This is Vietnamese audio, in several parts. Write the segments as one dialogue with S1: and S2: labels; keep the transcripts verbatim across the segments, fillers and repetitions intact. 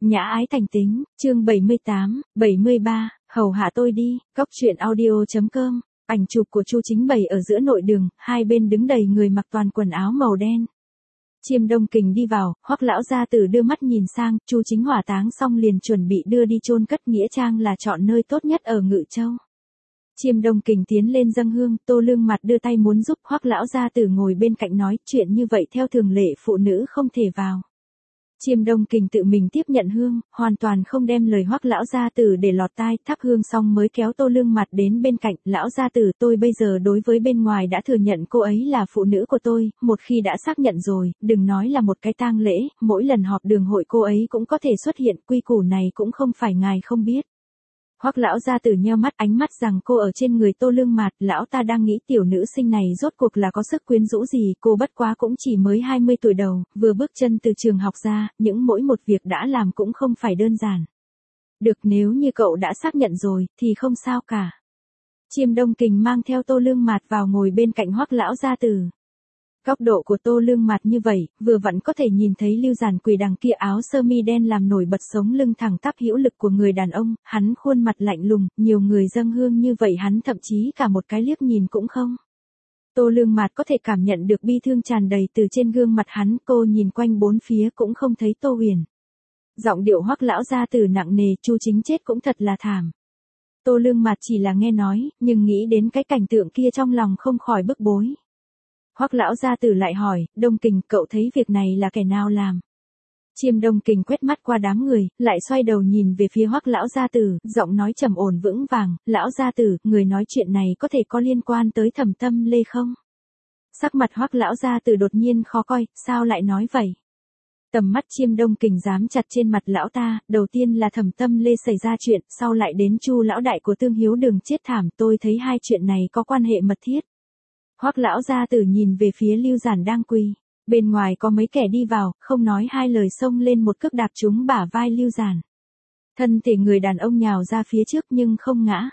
S1: Nhã ái thành tính, chương bảy mươi tám, bảy mươi ba, hầu hạ tôi đi, góc truyện audio.com, ảnh chụp của Chu Chính bày ở giữa nội đường, hai bên đứng đầy người mặc toàn quần áo màu đen. Chiêm Đông Kình đi vào, Hoắc lão gia tử đưa mắt nhìn sang, Chu Chính hỏa táng xong liền chuẩn bị đưa đi chôn cất, nghĩa trang là chọn nơi tốt nhất ở Ngự Châu. Chiêm Đông Kình tiến lên dâng hương, Tô Lương Mặt đưa tay muốn giúp, Hoắc lão gia tử ngồi bên cạnh nói, chuyện như vậy theo thường lệ phụ nữ không thể vào. Chiêm Đông Kình tự mình tiếp nhận hương, hoàn toàn không đem lời Hoắc lão gia tử để lọt tai, thắp hương xong mới kéo Tô Lương Mặt đến bên cạnh, lão gia tử, tôi bây giờ đối với bên ngoài đã thừa nhận cô ấy là phụ nữ của tôi, một khi đã xác nhận rồi, đừng nói là một cái tang lễ, mỗi lần họp đường hội cô ấy cũng có thể xuất hiện, quy củ này cũng không phải ngài không biết. Hoắc lão gia tử nheo mắt, ánh mắt rằng cô ở trên người Tô Lương Mạt, lão ta đang nghĩ tiểu nữ sinh này rốt cuộc là có sức quyến rũ gì, cô bất quá cũng chỉ mới hai mươi tuổi đầu, vừa bước chân từ trường học ra, những mỗi một việc đã làm cũng không phải đơn giản. Được, nếu như cậu đã xác nhận rồi, thì không sao cả. Chiêm Đông Kình mang theo Tô Lương Mạt vào ngồi bên cạnh Hoắc lão gia tử. Góc độ của Tô Lương Mạt như vậy, vừa vẫn có thể nhìn thấy Lưu Giản quỳ đằng kia áo sơ mi đen làm nổi bật sống lưng thẳng tắp hữu lực của người đàn ông, hắn khuôn mặt lạnh lùng, nhiều người dâng hương như vậy hắn thậm chí cả một cái liếc nhìn cũng không. Tô Lương Mạt có thể cảm nhận được bi thương tràn đầy từ trên gương mặt hắn, cô nhìn quanh bốn phía cũng không thấy Tô Huyền. Giọng điệu Hoắc lão gia tử nặng nề, Chu Chính chết cũng thật là thảm. Tô Lương Mạt chỉ là nghe nói, nhưng nghĩ đến cái cảnh tượng kia trong lòng không khỏi bức bối. Hoắc lão gia tử lại hỏi, Đông Kình, cậu thấy việc này là kẻ nào làm? Chiêm Đông Kình quét mắt qua đám người, lại xoay đầu nhìn về phía Hoắc lão gia tử, giọng nói trầm ổn vững vàng, lão gia tử, người nói chuyện này có thể có liên quan tới Thẩm Tâm Lê không? Sắc mặt Hoắc lão gia tử đột nhiên khó coi, sao lại nói vậy? Tầm mắt Chiêm Đông Kình dám chặt trên mặt lão ta, đầu tiên là Thẩm Tâm Lê xảy ra chuyện, sau lại đến Chu lão đại của Tương Hiếu Đường chết thảm, tôi thấy hai chuyện này có quan hệ mật thiết. Hoắc lão gia tử nhìn về phía Lưu Giản đang quỳ, bên ngoài có mấy kẻ đi vào, không nói hai lời xông lên một cước đạp trúng bả vai Lưu Giản. Thân thể người đàn ông nhào ra phía trước nhưng không ngã.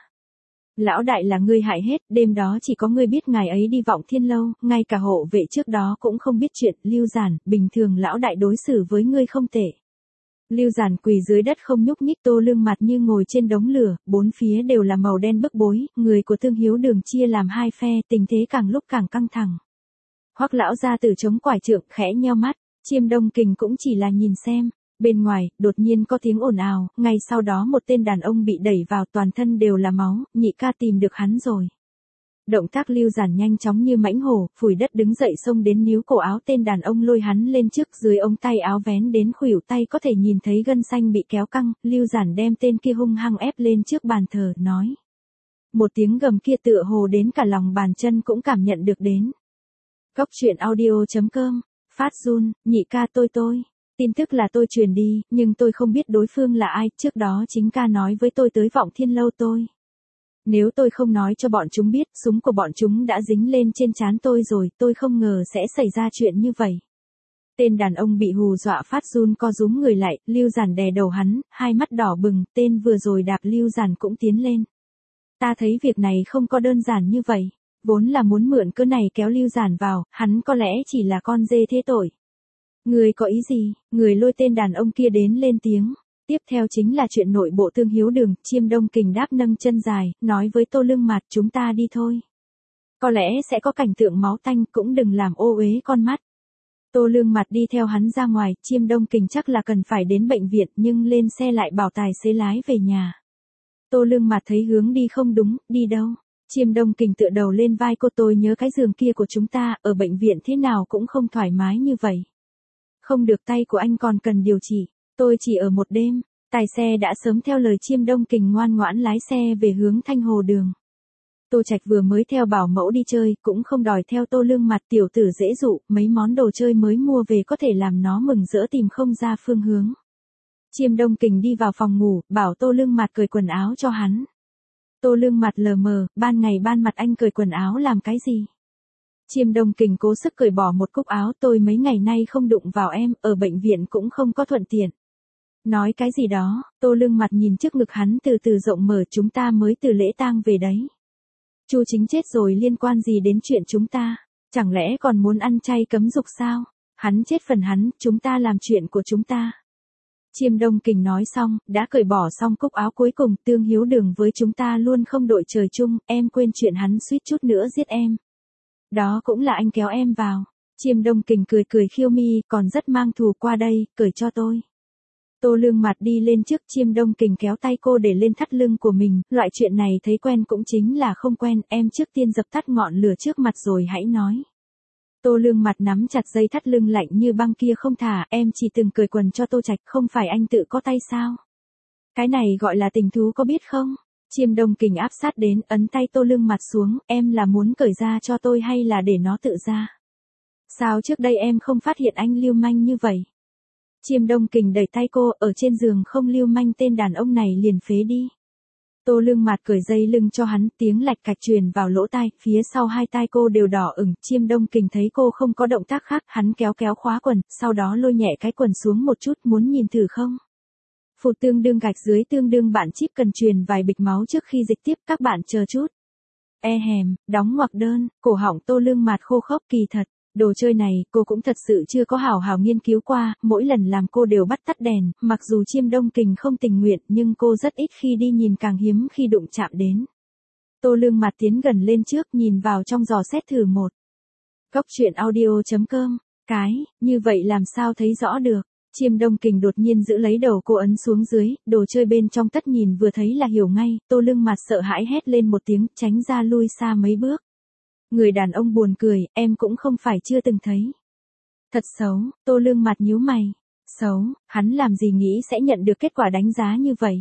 S1: Lão đại là ngươi hại hết, đêm đó chỉ có ngươi biết ngài ấy đi Vọng Thiên lâu, ngay cả hộ vệ trước đó cũng không biết chuyện, Lưu Giản, bình thường lão đại đối xử với ngươi không tệ. Lưu Giản quỳ dưới đất không nhúc nhích, Tô Lương Mặt như ngồi trên đống lửa, bốn phía đều là màu đen bức bối, người của Tương Hiếu Đường chia làm hai phe, tình thế càng lúc càng căng thẳng. Hoắc lão gia tử chống quải trượng, khẽ nheo mắt, Chiêm Đông Kình cũng chỉ là nhìn xem. Bên ngoài, đột nhiên có tiếng ồn ào, ngay sau đó một tên đàn ông bị đẩy vào, toàn thân đều là máu, nhị ca tìm được hắn rồi. Động tác Lưu Giản nhanh chóng như mãnh hổ, phủi đất đứng dậy xông đến níu cổ áo tên đàn ông lôi hắn lên trước, dưới ống tay áo vén đến khuỷu tay có thể nhìn thấy gân xanh bị kéo căng, Lưu Giản đem tên kia hung hăng ép lên trước bàn thờ, nói. Một tiếng gầm kia tựa hồ đến cả lòng bàn chân cũng cảm nhận được đến. Góc truyện audio.com, phát run, nhị ca tôi tôi. Tin tức là tôi truyền đi, nhưng tôi không biết đối phương là ai, trước đó chính ca nói với tôi tới Vọng Thiên lâu tôi. Nếu tôi không nói cho bọn chúng biết, súng của bọn chúng đã dính lên trên trán tôi rồi, tôi không ngờ sẽ xảy ra chuyện như vậy. Tên đàn ông bị hù dọa phát run co rúm người lại, Lưu Giản đè đầu hắn, hai mắt đỏ bừng, tên vừa rồi đạp Lưu Giản cũng tiến lên. Ta thấy việc này không có đơn giản như vậy, vốn là muốn mượn cớ này kéo Lưu Giản vào, hắn có lẽ chỉ là con dê thế tội. Người có ý gì? Người lôi tên đàn ông kia đến lên tiếng. Tiếp theo chính là chuyện nội bộ Tương Hiếu Đường, Chiêm Đông Kình đáp nâng chân dài, nói với Tô Lương Mạt, chúng ta đi thôi. Có lẽ sẽ có cảnh tượng máu tanh, cũng đừng làm ô uế con mắt. Tô Lương Mạt đi theo hắn ra ngoài, Chiêm Đông Kình chắc là cần phải đến bệnh viện, nhưng lên xe lại bảo tài xế lái về nhà. Tô Lương Mạt thấy hướng đi không đúng, đi đâu? Chiêm Đông Kình tựa đầu lên vai cô, tôi nhớ cái giường kia của chúng ta, ở bệnh viện thế nào cũng không thoải mái như vậy. Không được, tay của anh còn cần điều trị, tôi chỉ ở một đêm. Tài xe đã sớm theo lời Chiêm Đông Kình ngoan ngoãn lái xe về hướng Thanh Hồ Đường. Tô Trạch vừa mới theo bảo mẫu đi chơi, cũng không đòi theo Tô Lương Mặt, tiểu tử dễ dụ, mấy món đồ chơi mới mua về có thể làm nó mừng rỡ tìm không ra phương hướng. Chiêm Đông Kình đi vào phòng ngủ, bảo Tô Lương Mặt cởi quần áo cho hắn. Tô Lương Mặt lờ mờ, ban ngày ban mặt anh cởi quần áo làm cái gì? Chiêm Đông Kình cố sức cởi bỏ một cúc áo, tôi mấy ngày nay không đụng vào em, ở bệnh viện cũng không có thuận tiện. Nói cái gì đó, Tô Lương Mặt nhìn trước ngực hắn từ từ rộng mở, chúng ta mới từ lễ tang về đấy. Chu Chính chết rồi liên quan gì đến chuyện chúng ta? Chẳng lẽ còn muốn ăn chay cấm dục sao? Hắn chết phần hắn, chúng ta làm chuyện của chúng ta. Chiêm Đông Kình nói xong, đã cởi bỏ xong cúc áo cuối cùng, Tương Hiếu Đường với chúng ta luôn không đội trời chung, em quên chuyện hắn suýt chút nữa giết em. Đó cũng là anh kéo em vào. Chiêm Đông Kình cười cười khiêu mi, còn rất mang thù, qua đây, cởi cho tôi. Tô Lương Mặt đi lên trước, Chiêm Đông Kình kéo tay cô để lên thắt lưng của mình, loại chuyện này thấy quen cũng chính là không quen, em trước tiên dập tắt ngọn lửa trước mặt rồi hãy nói. Tô Lương Mặt nắm chặt dây thắt lưng lạnh như băng kia không thả, em chỉ từng cởi quần cho Tô Trạch, không phải anh tự có tay sao? Cái này gọi là tình thú có biết không? Chiêm Đông Kình áp sát đến, ấn tay Tô Lương Mặt xuống, em là muốn cởi ra cho tôi hay là để nó tự ra? Sao trước đây em không phát hiện anh lưu manh như vậy? Chiêm Đông Kình đẩy tay cô, ở trên giường không lưu manh tên đàn ông này liền phế đi. Tô Lương Mặt cởi dây lưng cho hắn, tiếng lạch cạch truyền vào lỗ tai, phía sau hai tai cô đều đỏ ửng, Chiêm Đông Kình thấy cô không có động tác khác, hắn kéo kéo khóa quần, sau đó lôi nhẹ cái quần xuống một chút, muốn nhìn thử không? Phụt tương đương gạch dưới tương đương bạn chip cần truyền vài bịch máu trước khi dịch tiếp, các bạn chờ chút. E hèm, đóng ngoặc đơn, cổ họng Tô Lương Mặt khô khốc kỳ thật. Đồ chơi này, cô cũng thật sự chưa có hào hào nghiên cứu qua, mỗi lần làm cô đều bắt tắt đèn, mặc dù Chiêm Đông Kình không tình nguyện, nhưng cô rất ít khi đi nhìn, càng hiếm khi đụng chạm đến. Tô Lương Mặt tiến gần lên trước, nhìn vào trong dò xét thử một. Cốc truyện audio chấm com, cái, như vậy làm sao thấy rõ được. Chiêm Đông Kình đột nhiên giữ lấy đầu cô ấn xuống dưới, đồ chơi bên trong tất nhìn vừa thấy là hiểu ngay, Tô Lương Mặt sợ hãi hét lên một tiếng, tránh ra lui xa mấy bước. Người đàn ông buồn cười, em cũng không phải chưa từng thấy. Thật xấu, Tô Lương Mặt nhíu mày. Xấu, hắn làm gì nghĩ sẽ nhận được kết quả đánh giá như vậy.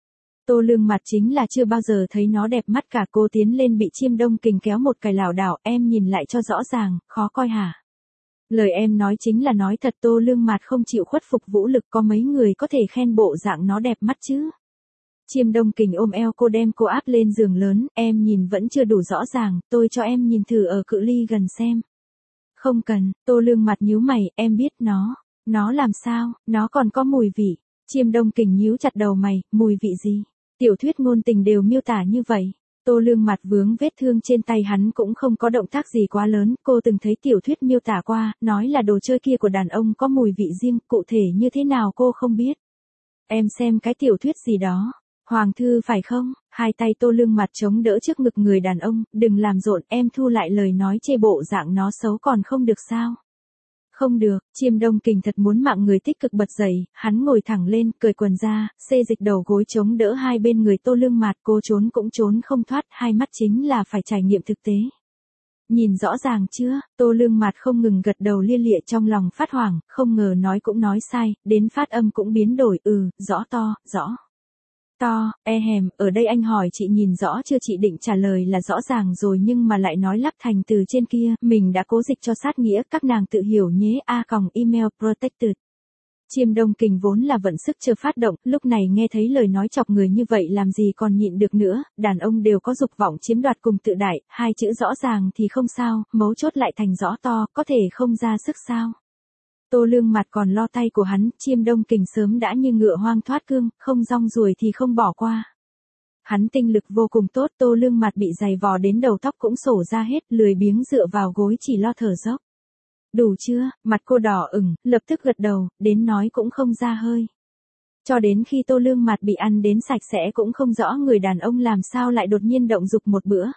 S1: Tô Lương Mặt chính là chưa bao giờ thấy nó đẹp mắt cả, cô tiến lên bị Chiêm Đông Kình kéo một cái lảo đảo, em nhìn lại cho rõ ràng, khó coi hả? Lời em nói chính là nói thật. Tô Lương Mặt không chịu khuất phục vũ lực, có mấy người có thể khen bộ dạng nó đẹp mắt chứ. Chiêm Đông Kình ôm eo cô đem cô áp lên giường lớn, em nhìn vẫn chưa đủ rõ ràng, tôi cho em nhìn thử ở cự ly gần xem. Không cần, Tô Lương Mặt nhíu mày, em biết nó, nó làm sao, nó còn có mùi vị. Chiêm Đông Kình nhíu chặt đầu mày, mùi vị gì? Tiểu thuyết ngôn tình đều miêu tả như vậy. Tô Lương Mặt vướng vết thương trên tay hắn cũng không có động tác gì quá lớn, cô từng thấy tiểu thuyết miêu tả qua, nói là đồ chơi kia của đàn ông có mùi vị riêng, cụ thể như thế nào cô không biết. Em xem cái tiểu thuyết gì đó. Hoàng thư phải không? Hai tay Tô Lương Mặt chống đỡ trước ngực người đàn ông, đừng làm rộn, em thu lại lời nói chê bộ dạng nó xấu còn không được sao? Không được, Chiêm Đông Kình thật muốn mạng người tích cực bật dậy, hắn ngồi thẳng lên, cởi quần ra, xê dịch đầu gối chống đỡ hai bên người Tô Lương Mặt, cô trốn cũng trốn không thoát, hai mắt chính là phải trải nghiệm thực tế. Nhìn rõ ràng chưa? Tô Lương Mặt không ngừng gật đầu lia lịa, trong lòng phát hoảng, không ngờ nói cũng nói sai, đến phát âm cũng biến đổi, ừ, rõ to, rõ. To, e hèm, ở đây anh hỏi chị nhìn rõ chưa? Chị định trả lời là rõ ràng rồi nhưng mà lại nói lắp thành từ trên kia, mình đã cố dịch cho sát nghĩa, các nàng tự hiểu nhé. A còng email protected. Chiêm Đông Kình vốn là vận sức chưa phát động, lúc này nghe thấy lời nói chọc người như vậy làm gì còn nhịn được nữa, đàn ông đều có dục vọng chiếm đoạt cùng tự đại, hai chữ rõ ràng thì không sao, mấu chốt lại thành rõ to, có thể không ra sức sao. Tô Lương Mặt còn lo tay của hắn, Chiêm Đông Kình sớm đã như ngựa hoang thoát cương, không rong ruổi thì không bỏ qua. Hắn tinh lực vô cùng tốt, Tô Lương Mặt bị giày vò đến đầu tóc cũng sổ ra hết, lười biếng dựa vào gối chỉ lo thở dốc. Đủ chưa? Mặt cô đỏ ửng, lập tức gật đầu, đến nói cũng không ra hơi. Cho đến khi Tô Lương Mặt bị ăn đến sạch sẽ cũng không rõ người đàn ông làm sao lại đột nhiên động dục một bữa.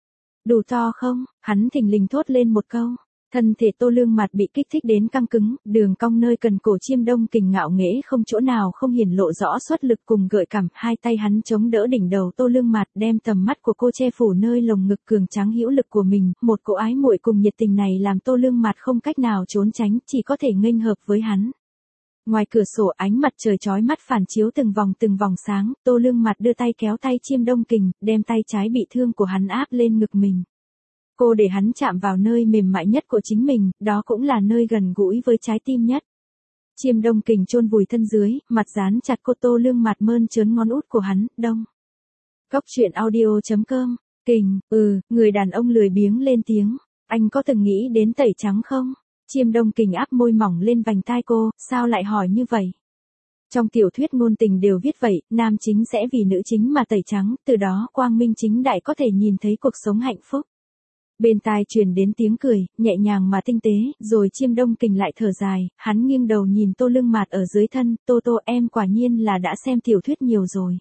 S1: Đủ to không? Hắn thình lình thốt lên một câu. Thân thể Tô Lương Mặt bị kích thích đến căng cứng, đường cong nơi cần cổ Chiêm Đông Kình ngạo nghễ không chỗ nào không hiển lộ rõ xuất lực cùng gợi cảm, hai tay hắn chống đỡ đỉnh đầu Tô Lương Mặt, đem tầm mắt của cô che phủ nơi lồng ngực cường tráng hữu lực của mình, một cỗ ái muội cùng nhiệt tình này làm Tô Lương Mặt không cách nào trốn tránh, chỉ có thể nghênh hợp với hắn. Ngoài cửa sổ ánh mặt trời chói mắt phản chiếu từng vòng từng vòng sáng, Tô Lương Mặt đưa tay kéo tay Chiêm Đông Kình, đem tay trái bị thương của hắn áp lên ngực mình. Cô để hắn chạm vào nơi mềm mại nhất của chính mình, đó cũng là nơi gần gũi với trái tim nhất. Chiêm Đông Kình chôn vùi thân dưới, mặt dán chặt cô Tô Lương Mặt mơn trớn ngón út của hắn, đông. Cốc truyện audio chấm com, Kình, ừ, người đàn ông lười biếng lên tiếng, anh có từng nghĩ đến tẩy trắng không? Chiêm Đông Kình áp môi mỏng lên vành tai cô, sao lại hỏi như vậy? Trong tiểu thuyết ngôn tình đều viết vậy, nam chính sẽ vì nữ chính mà tẩy trắng, từ đó quang minh chính đại có thể nhìn thấy cuộc sống hạnh phúc. Bên tai truyền đến tiếng cười, nhẹ nhàng mà tinh tế, rồi Chiêm Đông Kình lại thở dài, hắn nghiêng đầu nhìn Tô Lương Mạt ở dưới thân, Tô Tô em quả nhiên là đã xem tiểu thuyết nhiều rồi.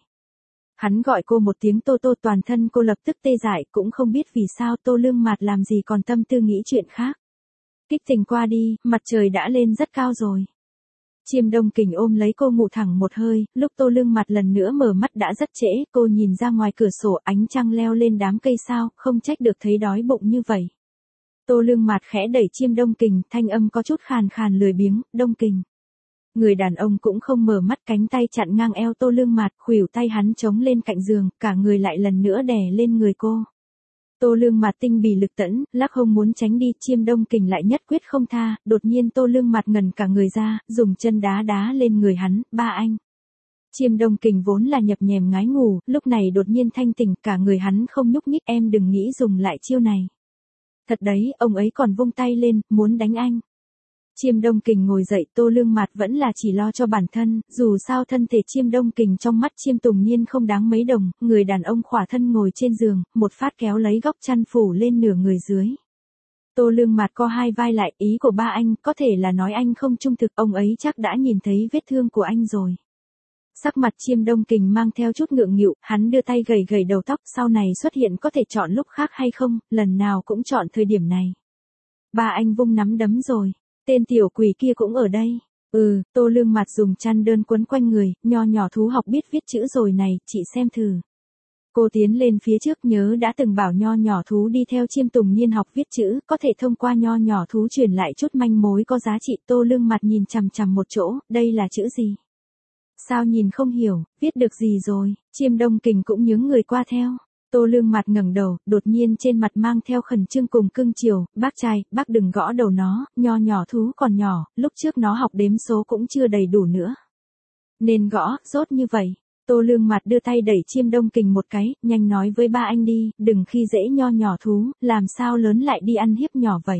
S1: Hắn gọi cô một tiếng Tô Tô, toàn thân cô lập tức tê dại, cũng không biết vì sao Tô Lương Mạt làm gì còn tâm tư nghĩ chuyện khác. Kích tình qua đi, mặt trời đã lên rất cao rồi. Chiêm Đông Kình ôm lấy cô ngủ thẳng một hơi, lúc Tô Lương Mạt lần nữa mở mắt đã rất trễ, cô nhìn ra ngoài cửa sổ, ánh trăng leo lên đám cây sao, không trách được thấy đói bụng như vậy. Tô Lương Mạt khẽ đẩy Chiêm Đông Kình, thanh âm có chút khàn khàn lười biếng, Đông Kình. Người đàn ông cũng không mở mắt, cánh tay chặn ngang eo Tô Lương Mạt, khuỷu tay hắn chống lên cạnh giường, cả người lại lần nữa đè lên người cô. Tô Lương Mạt tinh bì lực tẫn, lắc hông muốn tránh đi, Chiêm Đông Kình lại nhất quyết không tha, đột nhiên Tô Lương Mạt ngẩn cả người ra, dùng chân đá đá lên người hắn, ba anh. Chiêm Đông Kình vốn là nhập nhèm ngái ngủ, lúc này đột nhiên thanh tỉnh, cả người hắn không nhúc nhích, em đừng nghĩ dùng lại chiêu này. Thật đấy, ông ấy còn vung tay lên, muốn đánh anh. Chiêm Đông Kình ngồi dậy, Tô Lương Mạt vẫn là chỉ lo cho bản thân, dù sao thân thể Chiêm Đông Kình trong mắt Chiêm Tùng Niên không đáng mấy đồng, người đàn ông khỏa thân ngồi trên giường, một phát kéo lấy góc chăn phủ lên nửa người dưới. Tô Lương Mạt co hai vai lại, ý của ba anh, có thể là nói anh không trung thực, ông ấy chắc đã nhìn thấy vết thương của anh rồi. Sắc mặt Chiêm Đông Kình mang theo chút ngượng nghịu, hắn đưa tay gầy gầy đầu tóc, sau này xuất hiện có thể chọn lúc khác hay không, lần nào cũng chọn thời điểm này. Ba anh vung nắm đấm rồi. Tên tiểu quỷ kia cũng ở đây. Ừ, Tô Lương Mạt dùng chăn đơn quấn quanh người, nho nhỏ thú học biết viết chữ rồi này, chị xem thử. Cô tiến lên phía trước, nhớ đã từng bảo nho nhỏ thú đi theo Chiêm Tùng Niên học viết chữ, có thể thông qua nho nhỏ thú truyền lại chút manh mối có giá trị. Tô Lương Mạt nhìn chằm chằm một chỗ, đây là chữ gì? Sao nhìn không hiểu, viết được gì rồi? Chiêm Đông Kình cũng nhướng người qua theo. Tô Lương Mạt ngẩng đầu, đột nhiên trên mặt mang theo khẩn trương cùng cưng chiều, bác trai, bác đừng gõ đầu nó, nho nhỏ thú còn nhỏ, lúc trước nó học đếm số cũng chưa đầy đủ nữa. Nên gõ, rốt như vậy. Tô Lương Mạt đưa tay đẩy Chiêm Đông Kình một cái, nhanh nói với ba anh đi, đừng khi dễ nho nhỏ thú, làm sao lớn lại đi ăn hiếp nhỏ vậy.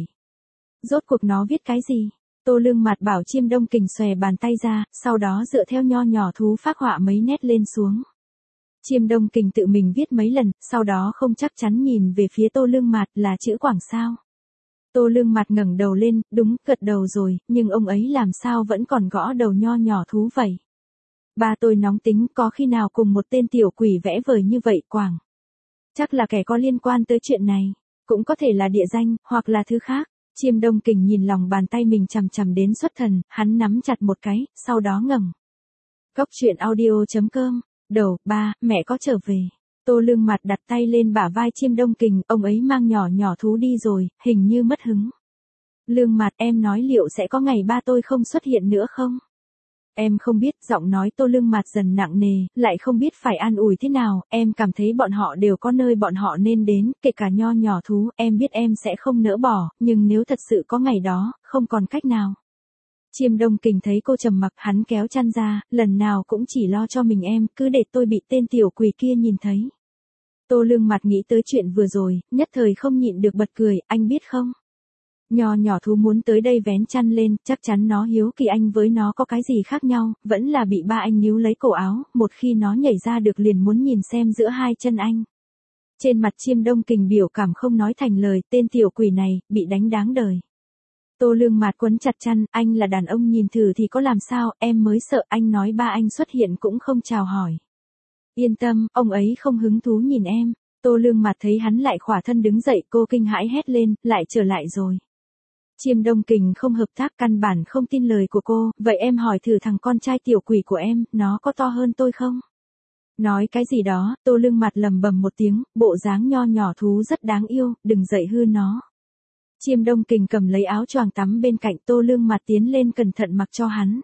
S1: Rốt cuộc nó viết cái gì? Tô Lương Mạt bảo Chiêm Đông Kình xòe bàn tay ra, sau đó dựa theo nho nhỏ thú phác họa mấy nét lên xuống. Chiêm Đông Kình tự mình viết mấy lần, sau đó không chắc chắn nhìn về phía Tô Lương Mạt, là chữ Quảng sao. Tô Lương Mạt ngẩng đầu lên, đúng, gật đầu rồi, nhưng ông ấy làm sao vẫn còn gõ đầu nho nhỏ thú vậy. Ba tôi nóng tính, có khi nào cùng một tên tiểu quỷ vẽ vời như vậy Quảng. Chắc là kẻ có liên quan tới chuyện này, cũng có thể là địa danh, hoặc là thứ khác. Chiêm Đông Kình nhìn lòng bàn tay mình chằm chằm đến xuất thần, hắn nắm chặt một cái, sau đó ngẩng. Góc truyện audio chấm com. Đầu, ba, mẹ có trở về. Tô Lương Mạt đặt tay lên bả vai Chiêm Đông Kình, ông ấy mang nhỏ nhỏ thú đi rồi, hình như mất hứng. Lương Mạt, em nói liệu sẽ có ngày ba tôi không xuất hiện nữa không? Em không biết, giọng nói Tô Lương Mạt dần nặng nề, lại không biết phải an ủi thế nào, em cảm thấy bọn họ đều có nơi bọn họ nên đến, kể cả nho nhỏ thú, em biết em sẽ không nỡ bỏ, nhưng nếu thật sự có ngày đó, không còn cách nào. Chiêm Đông Kình thấy cô trầm mặc, hắn kéo chăn ra, lần nào cũng chỉ lo cho mình em, cứ để tôi bị tên tiểu quỷ kia nhìn thấy. Tô Lương Mạt nghĩ tới chuyện vừa rồi, nhất thời không nhịn được bật cười, anh biết không? Nho nhỏ thú muốn tới đây vén chăn lên, chắc chắn nó hiếu kỳ anh với nó có cái gì khác nhau, vẫn là bị ba anh níu lấy cổ áo, một khi nó nhảy ra được liền muốn nhìn xem giữa hai chân anh. Trên mặt Chiêm Đông Kình biểu cảm không nói thành lời, tên tiểu quỷ này, bị đánh đáng đời. Tô Lương Mạt quấn chặt chăn, anh là đàn ông nhìn thử thì có làm sao, em mới sợ, anh nói ba anh xuất hiện cũng không chào hỏi. Yên tâm, ông ấy không hứng thú nhìn em. Tô Lương Mạt thấy hắn lại khỏa thân đứng dậy, cô kinh hãi hét lên, lại trở lại rồi. Chiêm Đông Kình không hợp tác, căn bản không tin lời của cô, vậy em hỏi thử thằng con trai tiểu quỷ của em, nó có to hơn tôi không? Nói cái gì đó, Tô Lương Mạt lầm bầm một tiếng, bộ dáng nho nhỏ thú rất đáng yêu, đừng dậy hư nó. Chiêm Đông Kình cầm lấy áo choàng tắm bên cạnh, Tô Lương Mạt tiến lên cẩn thận mặc cho hắn.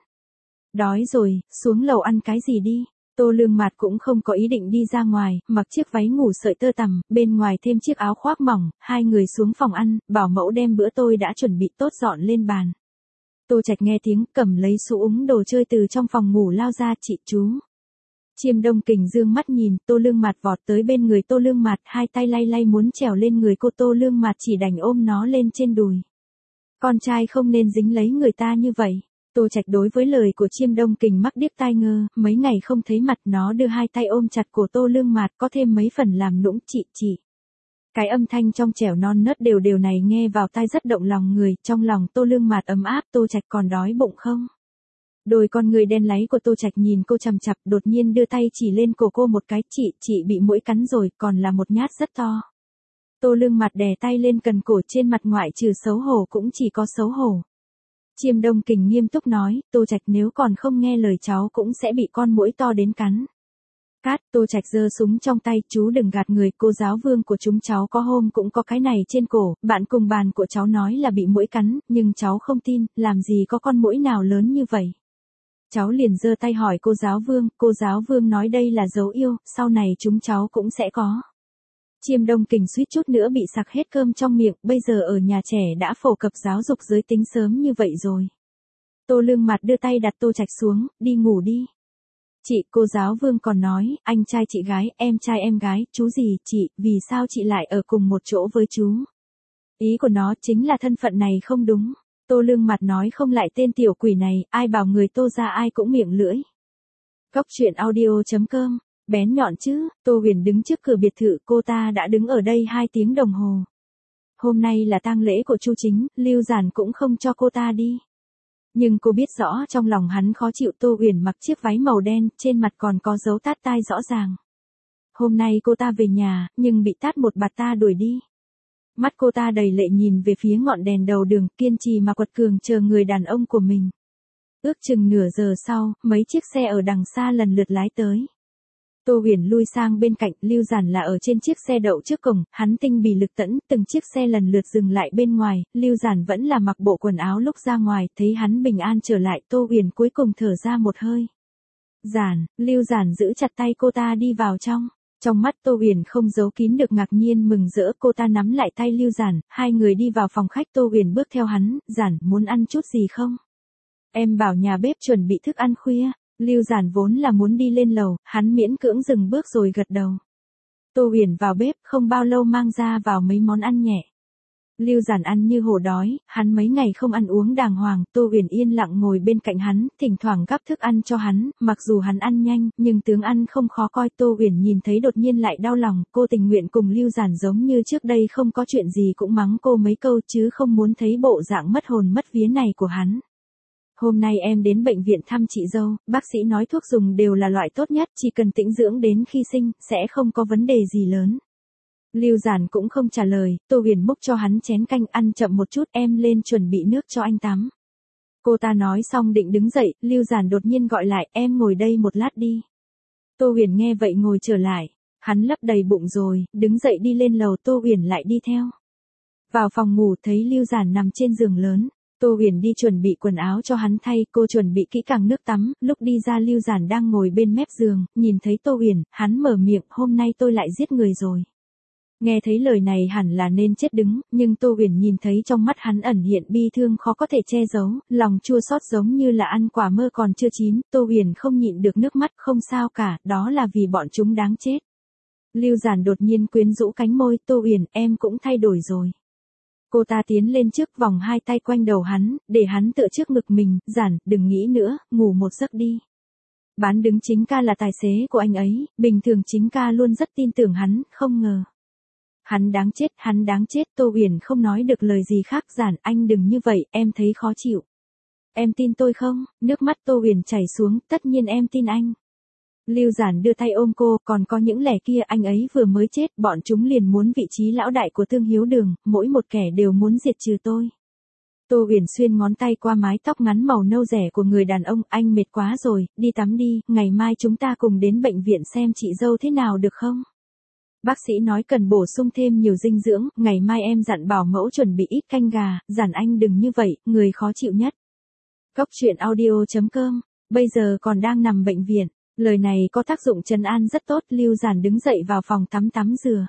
S1: Đói rồi, xuống lầu ăn cái gì đi. Tô Lương Mạt cũng không có ý định đi ra ngoài, mặc chiếc váy ngủ sợi tơ tằm, bên ngoài thêm chiếc áo khoác mỏng, hai người xuống phòng ăn, bảo mẫu đem bữa tôi đã chuẩn bị tốt dọn lên bàn. Tô Trạch nghe tiếng, cầm lấy sũ úng đồ chơi từ trong phòng ngủ lao ra, chị chú. Chiêm Đông Kình dương mắt nhìn, Tô Lương Mạt vọt tới bên người Tô Lương Mạt, hai tay lay lay muốn trèo lên người cô, Tô Lương Mạt chỉ đành ôm nó lên trên đùi. Con trai không nên dính lấy người ta như vậy. Tô Trạch đối với lời của Chiêm Đông Kình mắc điếc tai ngơ, mấy ngày không thấy mặt nó đưa hai tay ôm chặt cổ Tô Lương Mạt, có thêm mấy phần làm nũng, chị chị. Cái âm thanh trong trẻo non nớt đều đều này nghe vào tai rất động lòng người, trong lòng Tô Lương Mạt ấm áp. Tô Trạch còn đói bụng không? Đôi con người đen láy của Tô Trạch nhìn cô chằm chằm, đột nhiên đưa tay chỉ lên cổ cô một cái, chị, chị bị muỗi cắn rồi, còn là một nhát rất to. Tô Lương Mạt đè tay lên cần cổ, trên mặt ngoại trừ xấu hổ cũng chỉ có xấu hổ. Chiêm Đông Kình nghiêm túc nói, Tô Trạch nếu còn không nghe lời cháu cũng sẽ bị con muỗi to đến cắn. Cát, Tô Trạch giơ súng trong tay, chú đừng gạt người, cô giáo vương của chúng cháu có hôm cũng có cái này trên cổ, bạn cùng bàn của cháu nói là bị muỗi cắn, nhưng cháu không tin, làm gì có con muỗi nào lớn như vậy. Cháu liền giơ tay hỏi cô giáo vương, cô giáo vương nói đây là dấu yêu, sau này chúng cháu cũng sẽ có. Chiêm Đông Kình suýt chút nữa bị sặc hết cơm trong miệng, bây giờ ở nhà trẻ đã phổ cập giáo dục giới tính sớm như vậy rồi. Tô Lương Mạt đưa tay đặt Tô Trạch xuống, đi ngủ đi. Chị, cô giáo vương còn nói, anh trai chị gái, em trai em gái, chú gì, chị, vì sao chị lại ở cùng một chỗ với chú? Ý của nó chính là thân phận này không đúng. Tô Lương Mạt nói không lại tên tiểu quỷ này, ai bảo người Tô ra ai cũng miệng lưỡi. Cốc truyện audio chấm com, bén nhọn chứ, Tô Huyền đứng trước cửa biệt thự, cô ta đã đứng ở đây hai tiếng đồng hồ. Hôm nay là tang lễ của Chu Chính, Lưu Giản cũng không cho cô ta đi. Nhưng cô biết rõ trong lòng hắn khó chịu. Tô Huyền mặc chiếc váy màu đen, trên mặt còn có dấu tát tai rõ ràng. Hôm nay cô ta về nhà, nhưng bị tát một bạt ta đuổi đi. Mắt cô ta đầy lệ nhìn về phía ngọn đèn đầu đường, kiên trì mà quật cường chờ người đàn ông của mình. Ước chừng nửa giờ sau, mấy chiếc xe ở đằng xa lần lượt lái tới. Tô Huyền lui sang bên cạnh, Lưu Giản là ở trên chiếc xe đậu trước cổng, hắn tinh bì lực tẫn, từng chiếc xe lần lượt dừng lại bên ngoài, Lưu Giản vẫn là mặc bộ quần áo lúc ra ngoài, thấy hắn bình an trở lại, Tô Huyền cuối cùng thở ra một hơi. Giản, Lưu Giản giữ chặt tay cô ta đi vào trong. Trong mắt Tô Huyền không giấu kín được ngạc nhiên mừng rỡ, cô ta nắm lại tay Lưu Giản, hai người đi vào phòng khách. Tô Huyền bước theo hắn, Giản, muốn ăn chút gì không? Em bảo nhà bếp chuẩn bị thức ăn khuya. Lưu Giản vốn là muốn đi lên lầu, hắn miễn cưỡng dừng bước rồi gật đầu. Tô Huyền vào bếp, không bao lâu mang ra vào mấy món ăn nhẹ. Lưu Giản ăn như hổ đói, hắn mấy ngày không ăn uống đàng hoàng, Tô Huyền yên lặng ngồi bên cạnh hắn, thỉnh thoảng gắp thức ăn cho hắn, mặc dù hắn ăn nhanh, nhưng tướng ăn không khó coi. Tô Huyền nhìn thấy đột nhiên lại đau lòng, cô tình nguyện cùng Lưu Giản giống như trước đây không có chuyện gì cũng mắng cô mấy câu chứ không muốn thấy bộ dạng mất hồn mất vía này của hắn. Hôm nay em đến bệnh viện thăm chị dâu, bác sĩ nói thuốc dùng đều là loại tốt nhất, chỉ cần tĩnh dưỡng đến khi sinh, sẽ không có vấn đề gì lớn. Lưu Giản cũng không trả lời, Tô Huyền múc cho hắn chén canh, ăn chậm một chút, em lên chuẩn bị nước cho anh tắm. Cô ta nói xong định đứng dậy, Lưu Giản đột nhiên gọi lại, em ngồi đây một lát đi. Tô Huyền nghe vậy ngồi trở lại, hắn lấp đầy bụng rồi, đứng dậy đi lên lầu, Tô Huyền lại đi theo. Vào phòng ngủ thấy Lưu Giản nằm trên giường lớn. Tô Huyền đi chuẩn bị quần áo cho hắn thay, cô chuẩn bị kỹ càng nước tắm, lúc đi ra Lưu Giản đang ngồi bên mép giường, nhìn thấy Tô Huyền, hắn mở miệng, hôm nay tôi lại giết người rồi. Nghe thấy lời này hẳn là nên chết đứng, nhưng Tô Huyền nhìn thấy trong mắt hắn ẩn hiện bi thương khó có thể che giấu, lòng chua xót giống như là ăn quả mơ còn chưa chín, Tô Huyền không nhịn được nước mắt, không sao cả, đó là vì bọn chúng đáng chết. Lưu Giản đột nhiên quyến rũ cánh môi, Tô Huyền, em cũng thay đổi rồi. Cô ta tiến lên trước, vòng hai tay quanh đầu hắn, để hắn tựa trước ngực mình, Giản, đừng nghĩ nữa, ngủ một giấc đi. Bán đứng chính ca là tài xế của anh ấy, bình thường chính ca luôn rất tin tưởng hắn, không ngờ. Hắn đáng chết, hắn đáng chết, Tô Huyền không nói được lời gì khác, Giản, anh đừng như vậy, em thấy khó chịu. Em tin tôi không? Nước mắt Tô Huyền chảy xuống, tất nhiên em tin anh. Lưu Giản đưa tay ôm cô, còn có những lẻ kia, anh ấy vừa mới chết, bọn chúng liền muốn vị trí lão đại của Tương Hiếu Đường, mỗi một kẻ đều muốn diệt trừ tôi. Tô Huyền xuyên ngón tay qua mái tóc ngắn màu nâu rẻ của người đàn ông, anh mệt quá rồi, đi tắm đi, ngày mai chúng ta cùng đến bệnh viện xem chị dâu thế nào được không? Bác sĩ nói cần bổ sung thêm nhiều dinh dưỡng, ngày mai em dặn bảo mẫu chuẩn bị ít canh gà, Giản anh đừng như vậy, người khó chịu nhất. Cốc truyện audio chấm com, bây giờ còn đang nằm bệnh viện. Lời này có tác dụng trấn an rất tốt, Lưu Giản đứng dậy vào phòng tắm tắm rửa.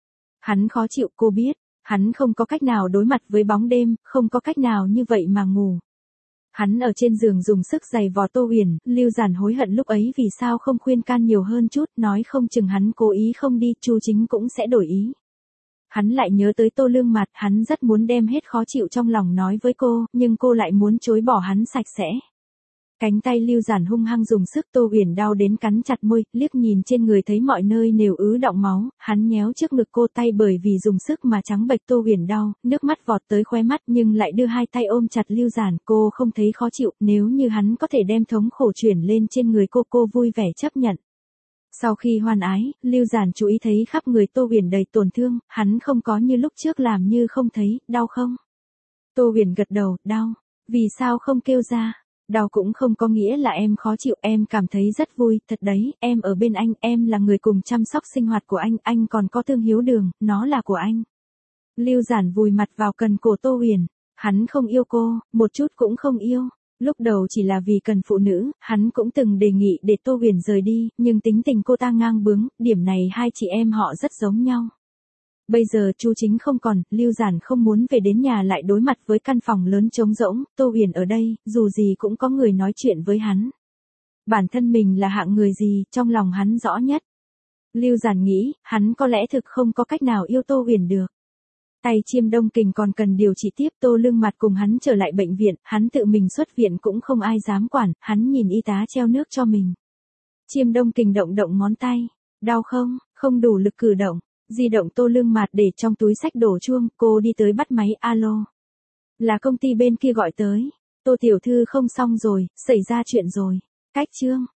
S1: Hắn khó chịu, cô biết, hắn không có cách nào đối mặt với bóng đêm, không có cách nào như vậy mà ngủ. Hắn ở trên giường dùng sức giày vò Tô Huyền, Lưu Giản hối hận lúc ấy vì sao không khuyên can nhiều hơn chút, nói không chừng hắn cố ý không đi, Chu Chính cũng sẽ đổi ý. Hắn lại nhớ tới Tô Lương Mạt, hắn rất muốn đem hết khó chịu trong lòng nói với cô, nhưng cô lại muốn chối bỏ hắn sạch sẽ. Cánh tay Lưu Giản hung hăng dùng sức, Tô Huyền đau đến cắn chặt môi, liếc nhìn trên người thấy mọi nơi đều ứ đọng máu, hắn nhéo trước ngực cô, tay bởi vì dùng sức mà trắng bệch. Tô Huyền đau, nước mắt vọt tới khóe mắt nhưng lại đưa hai tay ôm chặt Lưu Giản, cô không thấy khó chịu, nếu như hắn có thể đem thống khổ chuyển lên trên người cô, cô vui vẻ chấp nhận. Sau khi hoan ái, Lưu Giản chú ý thấy khắp người Tô Huyền đầy tổn thương, hắn không có như lúc trước làm như không thấy, đau không? Tô Huyền gật đầu, đau. Vì sao không kêu ra? Đau cũng không có nghĩa là em khó chịu, em cảm thấy rất vui, thật đấy, em ở bên anh, em là người cùng chăm sóc sinh hoạt của anh, anh còn có Thương Hiếu Đường, nó là của anh. Lưu Giản vùi mặt vào cần cổ Tô Huyền, hắn không yêu cô, một chút cũng không yêu. Lúc đầu chỉ là vì cần phụ nữ, hắn cũng từng đề nghị để Tô Huyền rời đi, nhưng tính tình cô ta ngang bướng, điểm này hai chị em họ rất giống nhau. Bây giờ Chu Chính không còn, Lưu Giản không muốn về đến nhà lại đối mặt với căn phòng lớn trống rỗng, Tô Huyền ở đây, dù gì cũng có người nói chuyện với hắn. Bản thân mình là hạng người gì, trong lòng hắn rõ nhất. Lưu Giản nghĩ, hắn có lẽ thực không có cách nào yêu Tô Huyền được. Tay Chiêm Đông Kình còn cần điều trị tiếp, Tô Lương Mặt cùng hắn trở lại bệnh viện, hắn tự mình xuất viện cũng không ai dám quản, hắn nhìn y tá treo nước cho mình. Chiêm Đông Kình động động ngón tay, đau không, không đủ lực cử động, di động Tô Lương Mặt để trong túi xách đổ chuông, cô đi tới bắt máy, alo. Là công ty bên kia gọi tới, Tô tiểu thư không xong rồi, xảy ra chuyện rồi, cách chương.